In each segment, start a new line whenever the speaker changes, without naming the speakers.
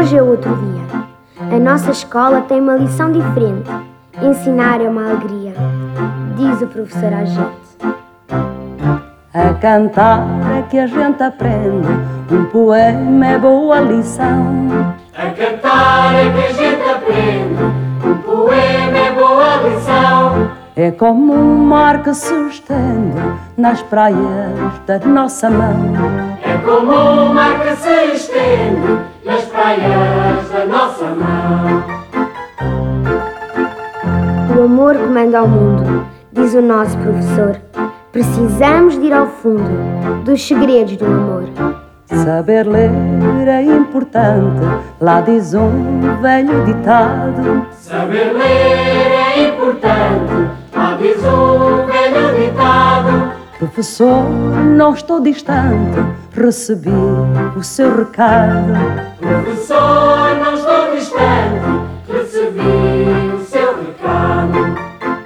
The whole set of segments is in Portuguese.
Hoje é outro dia. A nossa escola tem uma lição diferente. Ensinar é uma alegria, diz o professor à gente.
A cantar é que a gente aprende, um poema é boa lição.
A cantar é que a gente aprende, um poema é boa lição.
É como um mar que se estende nas praias da nossa mão.
É como um mar que se estende nas praias da nossa mão.
O amor comanda ao mundo, diz o nosso professor. Precisamos de ir ao fundo dos segredos do amor.
Saber ler é importante, lá diz um velho ditado.
Saber ler é importante, lá diz um velho ditado.
Professor, não estou distante, recebi o seu recado.
Professor, não estou distante, recebi o seu recado.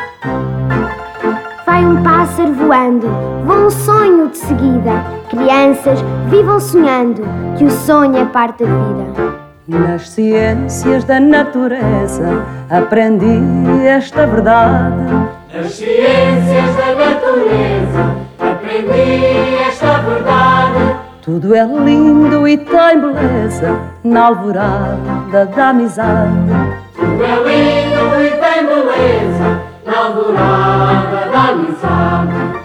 Vai um pássaro voando, voa um sonho de seguida. Crianças, vivam sonhando, que o sonho é parte da vida.
Nas ciências da natureza aprendi esta verdade.
Nas ciências da natureza aprendi esta verdade.
Tudo é lindo e tem beleza na alvorada da amizade.
Tudo é lindo e tem beleza na alvorada da amizade.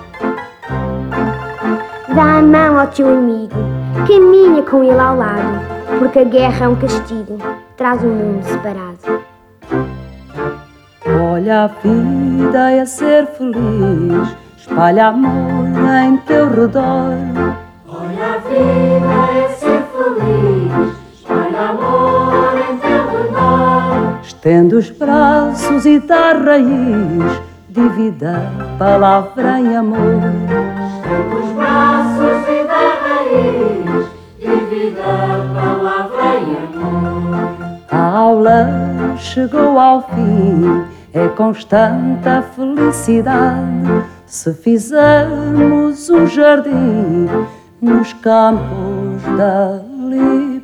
Dá a mão ao teu amigo, caminha com ele ao lado, porque a guerra é um castigo, traz um mundo separado.
Olha a vida é ser feliz, espalha amor em teu redor.
Olha a vida é ser feliz, espalha amor em teu redor.
Estende os braços e dá raiz, divide a palavra em amor.
Os braços e da raiz, divida a palavra em amor.
A aula chegou ao fim, é constante a felicidade. Se fizermos um jardim nos campos da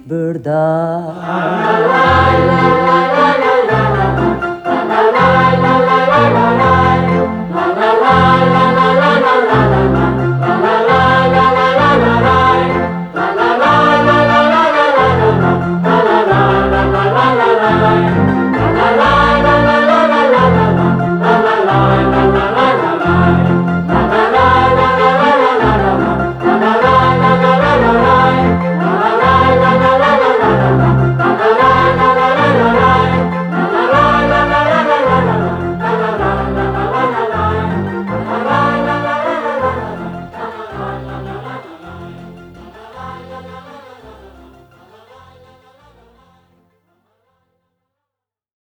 liberdade.